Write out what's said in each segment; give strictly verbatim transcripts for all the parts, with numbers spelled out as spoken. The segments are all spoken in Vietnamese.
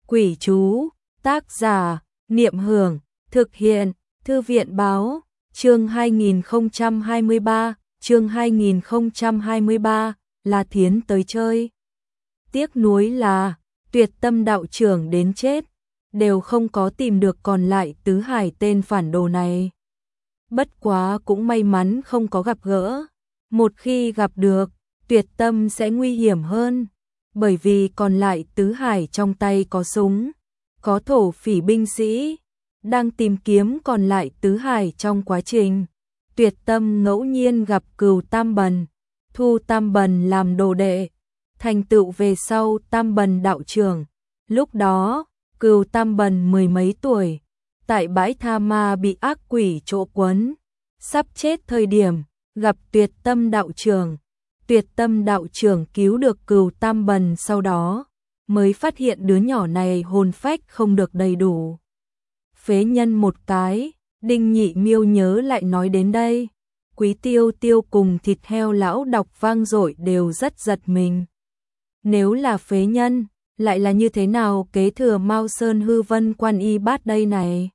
Quỷ chú, tác giả, Niệm Hưởng, thực hiện, Thư viện báo, chương hai nghìn không trăm hai mươi ba, chương hai nghìn không trăm hai mươi ba, La Thiến tới chơi. Tiếc nuối là, Tuyệt Tâm đạo trưởng đến chết, đều không có tìm được còn lại tứ hải tên phản đồ này. Bất quá cũng may mắn không có gặp gỡ, một khi gặp được, Tuyệt Tâm sẽ nguy hiểm hơn, bởi vì còn lại tứ hải trong tay có súng, có thổ phỉ binh sĩ, đang tìm kiếm còn lại tứ hải trong quá trình. Tuyệt Tâm ngẫu nhiên gặp Cừu Tam Bần, thu Tam Bần làm đồ đệ, thành tựu về sau Tam Bần đạo trưởng. Lúc đó, Cừu Tam Bần mười mấy tuổi, tại bãi tha ma bị ác quỷ chỗ quấn, sắp chết thời điểm, gặp Tuyệt Tâm đạo trưởng. Tuyệt Tâm đạo trưởng cứu được Cừu Tam Bần, sau đó mới phát hiện đứa nhỏ này hồn phách không được đầy đủ. Phế nhân một cái, Đinh Nhị Miêu nhớ lại nói đến đây, Quý Tiêu Tiêu cùng Thịt Heo lão đọc vang dội đều rất giật mình. Nếu là phế nhân, lại là như thế nào kế thừa Mao Sơn Hư Vân Quan Y Bát đây này?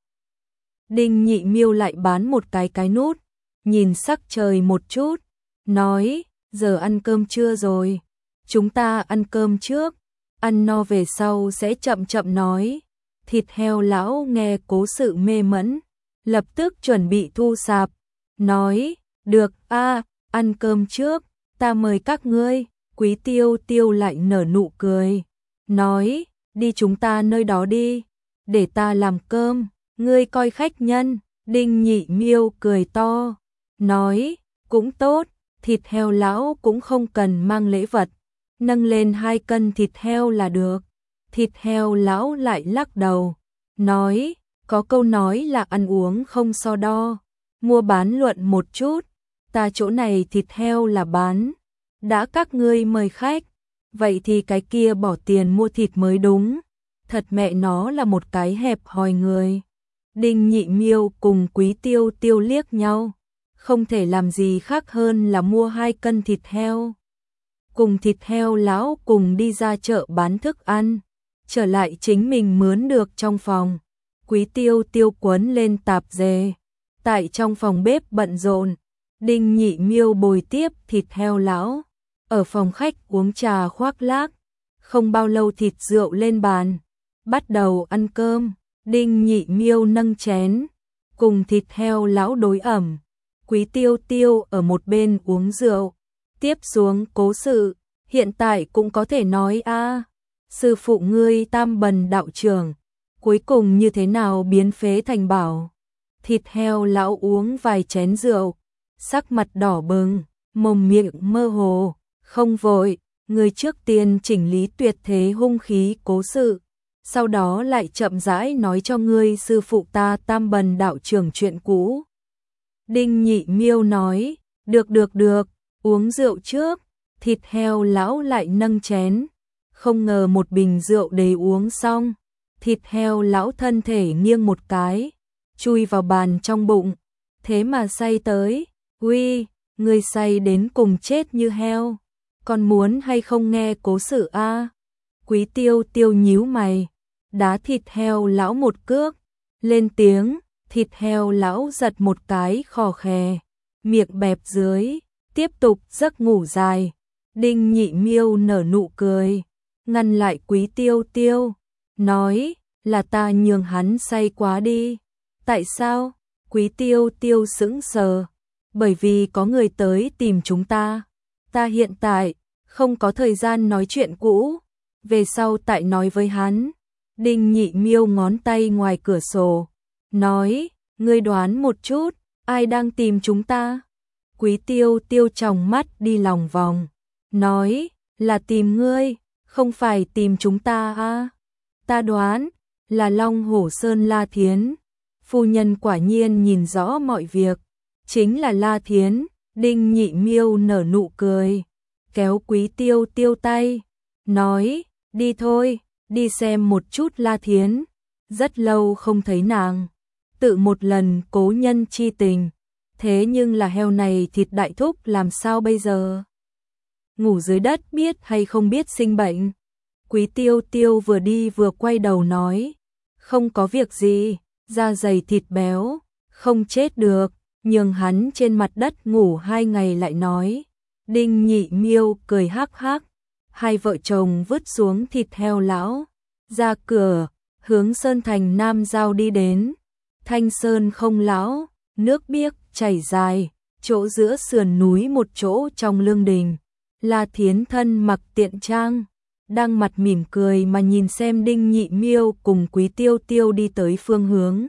Đinh Nhị Miêu lại bán một cái cái nút, nhìn sắc trời một chút, nói, giờ ăn cơm trưa rồi, chúng ta ăn cơm trước, ăn no về sau sẽ chậm chậm nói. Thịt Heo lão nghe cố sự mê mẫn, lập tức chuẩn bị thu sạp, nói, được a, ăn cơm trước, ta mời các ngươi. Quý Tiêu Tiêu lại nở nụ cười, nói, đi chúng ta nơi đó đi, để ta làm cơm, ngươi coi khách nhân. Đinh Nhị Miêu cười to, nói, cũng tốt. Thịt Heo lão cũng không cần mang lễ vật, nâng lên hai cân thịt heo là được. Thịt Heo lão lại lắc đầu, nói, có câu nói là ăn uống không so đo, mua bán luận một chút, ta chỗ này thịt heo là bán, đã các ngươi mời khách, vậy thì cái kia bỏ tiền mua thịt mới đúng, thật mẹ nó là một cái hẹp hòi người. Đinh Nhị Miêu cùng Quý Tiêu Tiêu liếc nhau, không thể làm gì khác hơn là mua hai cân thịt heo. Cùng Thịt Heo lão cùng đi ra chợ bán thức ăn, trở lại chính mình mướn được trong phòng. Quý Tiêu Tiêu quấn lên tạp dề, tại trong phòng bếp bận rộn. Đinh Nhị Miêu bồi tiếp Thịt Heo lão, ở phòng khách uống trà khoác lác. Không bao lâu thịt rượu lên bàn, bắt đầu ăn cơm. Đinh Nhị Miêu nâng chén, cùng Thịt Heo lão đối ẩm. Quý Tiêu Tiêu ở một bên uống rượu. Tiếp xuống cố sự, hiện tại cũng có thể nói a, sư phụ ngươi Tam Bần đạo trưởng, cuối cùng như thế nào biến phế thành bảo. Thịt Heo lão uống vài chén rượu, sắc mặt đỏ bừng, mồm miệng mơ hồ, không vội, người trước tiên chỉnh lý tuyệt thế hung khí cố sự, sau đó lại chậm rãi nói cho ngươi sư phụ ta Tam Bần đạo trưởng chuyện cũ. Đinh Nhị Miêu nói, được được được, uống rượu trước. Thịt Heo lão lại nâng chén, không ngờ một bình rượu đầy uống xong, Thịt Heo lão thân thể nghiêng một cái, chui vào bàn trong bụng, thế mà say tới. Uy, người say đến cùng chết như heo, còn muốn hay không nghe cố sự a? Quý Tiêu Tiêu nhíu mày, đá Thịt Heo lão một cước, lên tiếng. Thịt Heo lão giật một cái khò khè, miệng bẹp dưới, tiếp tục giấc ngủ dài. Đinh Nhị Miêu nở nụ cười, ngăn lại Quý Tiêu Tiêu, nói, là ta nhường hắn say quá đi. Tại sao? Quý Tiêu Tiêu sững sờ, bởi vì có người tới tìm chúng ta, ta hiện tại không có thời gian nói chuyện cũ, về sau tại nói với hắn. Đinh Nhị Miêu ngón tay ngoài cửa sổ, nói, ngươi đoán một chút, ai đang tìm chúng ta? Quý Tiêu Tiêu tròng mắt đi lòng vòng, nói, là tìm ngươi, không phải tìm chúng ta à? Ta đoán, là Long Hổ Sơn La Thiến. Phu nhân quả nhiên nhìn rõ mọi việc, chính là La Thiến. Đinh Nhị Miêu nở nụ cười, kéo Quý Tiêu Tiêu tay, nói, đi thôi, đi xem một chút La Thiến, rất lâu không thấy nàng, tự một lần cố nhân chi tình. Thế nhưng là heo này thịt đại thúc làm sao bây giờ? Ngủ dưới đất biết hay không biết sinh bệnh? Quý Tiêu Tiêu vừa đi vừa quay đầu nói, không có việc gì, da dày thịt béo, không chết được, nhường hắn trên mặt đất ngủ hai ngày lại nói. Đinh Nhị Miêu cười hắc hắc, hai vợ chồng vứt xuống thịt heo lão, ra cửa, hướng Sơn Thành Nam Giao đi đến. Thanh sơn không lão, nước biếc chảy dài, chỗ giữa sườn núi một chỗ trong lương đình. La Thiến thân mặc tiện trang, đang mặt mỉm cười mà nhìn xem Đinh Nhị Miêu cùng Quý Tiêu Tiêu đi tới phương hướng.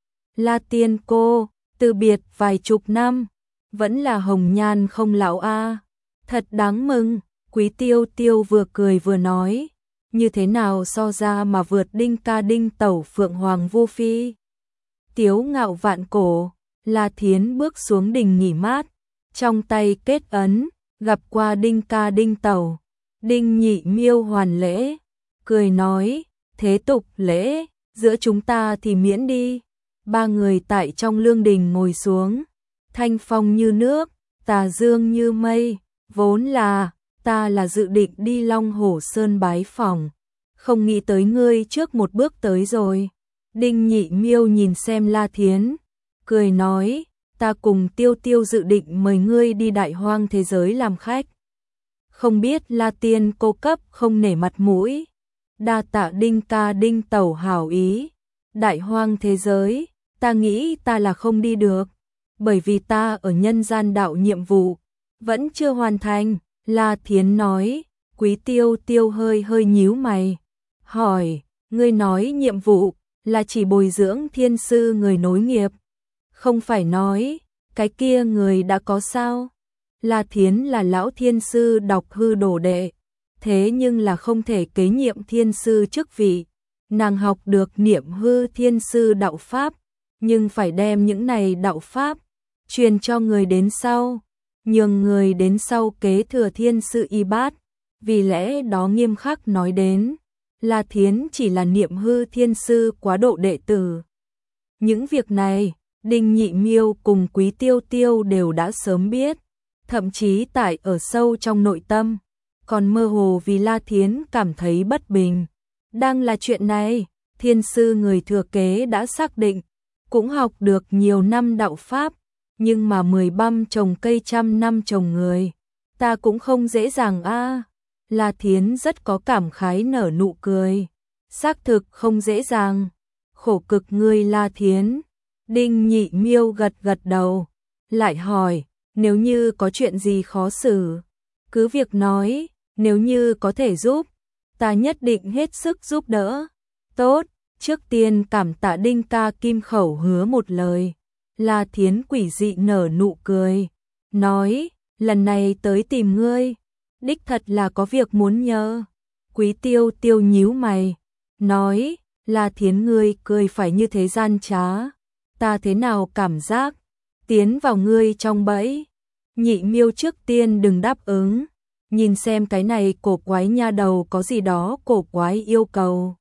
La Tiên cô, từ biệt vài chục năm, vẫn là hồng nhan không lão a, thật đáng mừng. Quý Tiêu Tiêu vừa cười vừa nói, như thế nào so ra mà vượt Đinh ca Đinh tẩu Phượng Hoàng Vô Phi. Tiếu ngạo vạn cổ, La Thiến bước xuống đình nghỉ mát, trong tay kết ấn, gặp qua Đinh ca Đinh tẩu. Đinh Nhị Miêu hoàn lễ, cười nói, thế tục lễ, giữa chúng ta thì miễn đi. Ba người tại trong lương đình ngồi xuống, thanh phong như nước, tà dương như mây, vốn là, ta là dự định đi Long Hổ Sơn bái phỏng, không nghĩ tới ngươi trước một bước tới rồi. Đinh Nhị Miêu nhìn xem La Thiến, cười nói, ta cùng Tiêu Tiêu dự định mời ngươi đi đại hoang thế giới làm khách. Không biết La Tiên cô cấp không nể mặt mũi, đa tạ Đinh ca Đinh tẩu hảo ý. Đại hoang thế giới, ta nghĩ ta là không đi được, bởi vì ta ở nhân gian đạo nhiệm vụ, vẫn chưa hoàn thành. La Thiến nói. Quý Tiêu Tiêu hơi hơi nhíu mày, hỏi, ngươi nói nhiệm vụ là chỉ bồi dưỡng thiên sư người nối nghiệp, không phải nói, cái kia người đã có sao? La Thiến là lão thiên sư đọc hư đồ đệ, thế nhưng là không thể kế nhiệm thiên sư chức vị. Nàng học được niệm hư thiên sư đạo pháp, nhưng phải đem những này đạo pháp truyền cho người đến sau, nhường người đến sau kế thừa thiên sư y bát. Vì lẽ đó nghiêm khắc nói đến, La Thiến chỉ là niệm hư thiên sư quá độ đệ tử. Những việc này, Đinh Nhị Miêu cùng Quý Tiêu Tiêu đều đã sớm biết, thậm chí tại ở sâu trong nội tâm, còn mơ hồ vì La Thiến cảm thấy bất bình. Đang là chuyện này, thiên sư người thừa kế đã xác định, cũng học được nhiều năm đạo pháp, nhưng mà mười băm trồng cây trăm năm trồng người, ta cũng không dễ dàng a. À. La Thiến rất có cảm khái nở nụ cười, xác thực không dễ dàng, khổ cực ngươi La Thiến. Đinh Nhị Miêu gật gật đầu, lại hỏi, nếu như có chuyện gì khó xử, cứ việc nói, nếu như có thể giúp, ta nhất định hết sức giúp đỡ. Tốt, trước tiên cảm tạ Đinh ca kim khẩu hứa một lời. La Thiến quỷ dị nở nụ cười, nói, lần này tới tìm ngươi, đích thật là có việc muốn nhờ. Quý Tiêu Tiêu nhíu mày, nói, La Thiến ngươi cười phải như thế gian trá, ta thế nào cảm giác tiến vào ngươi trong bẫy. Nhị Miêu trước tiên đừng đáp ứng, nhìn xem cái này cổ quái nha đầu có gì đó cổ quái yêu cầu.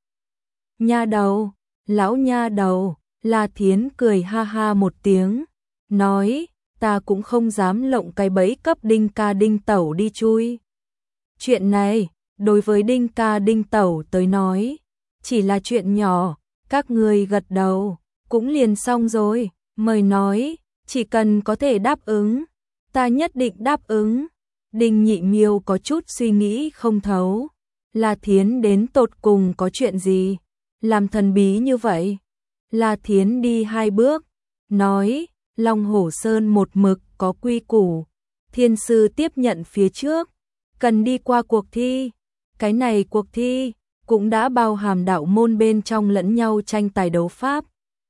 Nha đầu, lão nha đầu. La Thiến cười ha ha một tiếng, nói, ta cũng không dám lộng cái bẫy cấp Đinh ca Đinh tẩu đi chui. Chuyện này, đối với Đinh ca Đinh tẩu tới nói, chỉ là chuyện nhỏ, các người gật đầu, cũng liền xong rồi. Mời nói, chỉ cần có thể đáp ứng, ta nhất định đáp ứng. Đinh Nhị Miêu có chút suy nghĩ không thấu, La Thiến đến tột cùng có chuyện gì, làm thần bí như vậy. La Thiến đi hai bước, nói, Long Hổ Sơn một mực có quy củ, thiên sư tiếp nhận phía trước, cần đi qua cuộc thi. Cái này cuộc thi cũng đã bao hàm đạo môn bên trong lẫn nhau tranh tài đấu pháp.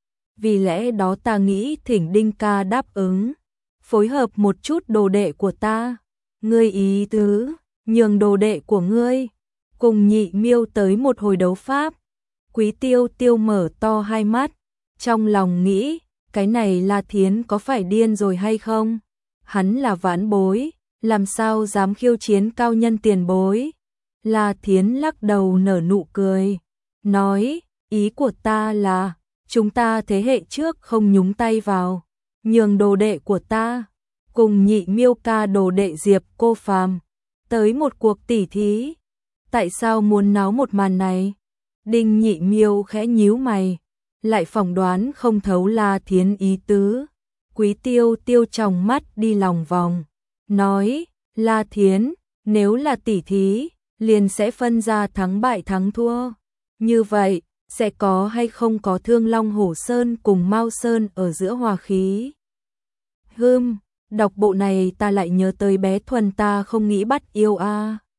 Vì lẽ đó ta nghĩ thỉnh Đinh ca đáp ứng, phối hợp một chút đồ đệ của ta. Ngươi ý tứ, nhường đồ đệ của ngươi cùng Nhị Miêu tới một hồi đấu pháp. Quý Tiêu Tiêu mở to hai mắt, trong lòng nghĩ, cái này La Thiến có phải điên rồi hay không? Hắn là vãn bối, làm sao dám khiêu chiến cao nhân tiền bối? La Thiến lắc đầu nở nụ cười, nói, ý của ta là, chúng ta thế hệ trước không nhúng tay vào, nhường đồ đệ của ta, cùng Nhị Miêu ca đồ đệ Diệp Cô Phàm tới một cuộc tỉ thí. Tại sao muốn náo một màn này? Đinh Nhị Miêu khẽ nhíu mày, lại phỏng đoán không thấu La Thiến ý tứ. Quý Tiêu Tiêu tròng mắt đi lòng vòng, nói, La Thiến, nếu là tỉ thí, liền sẽ phân ra thắng bại thắng thua. Như vậy, sẽ có hay không có Thương Long Hổ Sơn cùng Mao Sơn ở giữa hòa khí? Hừm, đọc bộ này ta lại nhớ tới bé Thuần ta không nghĩ bắt yêu a.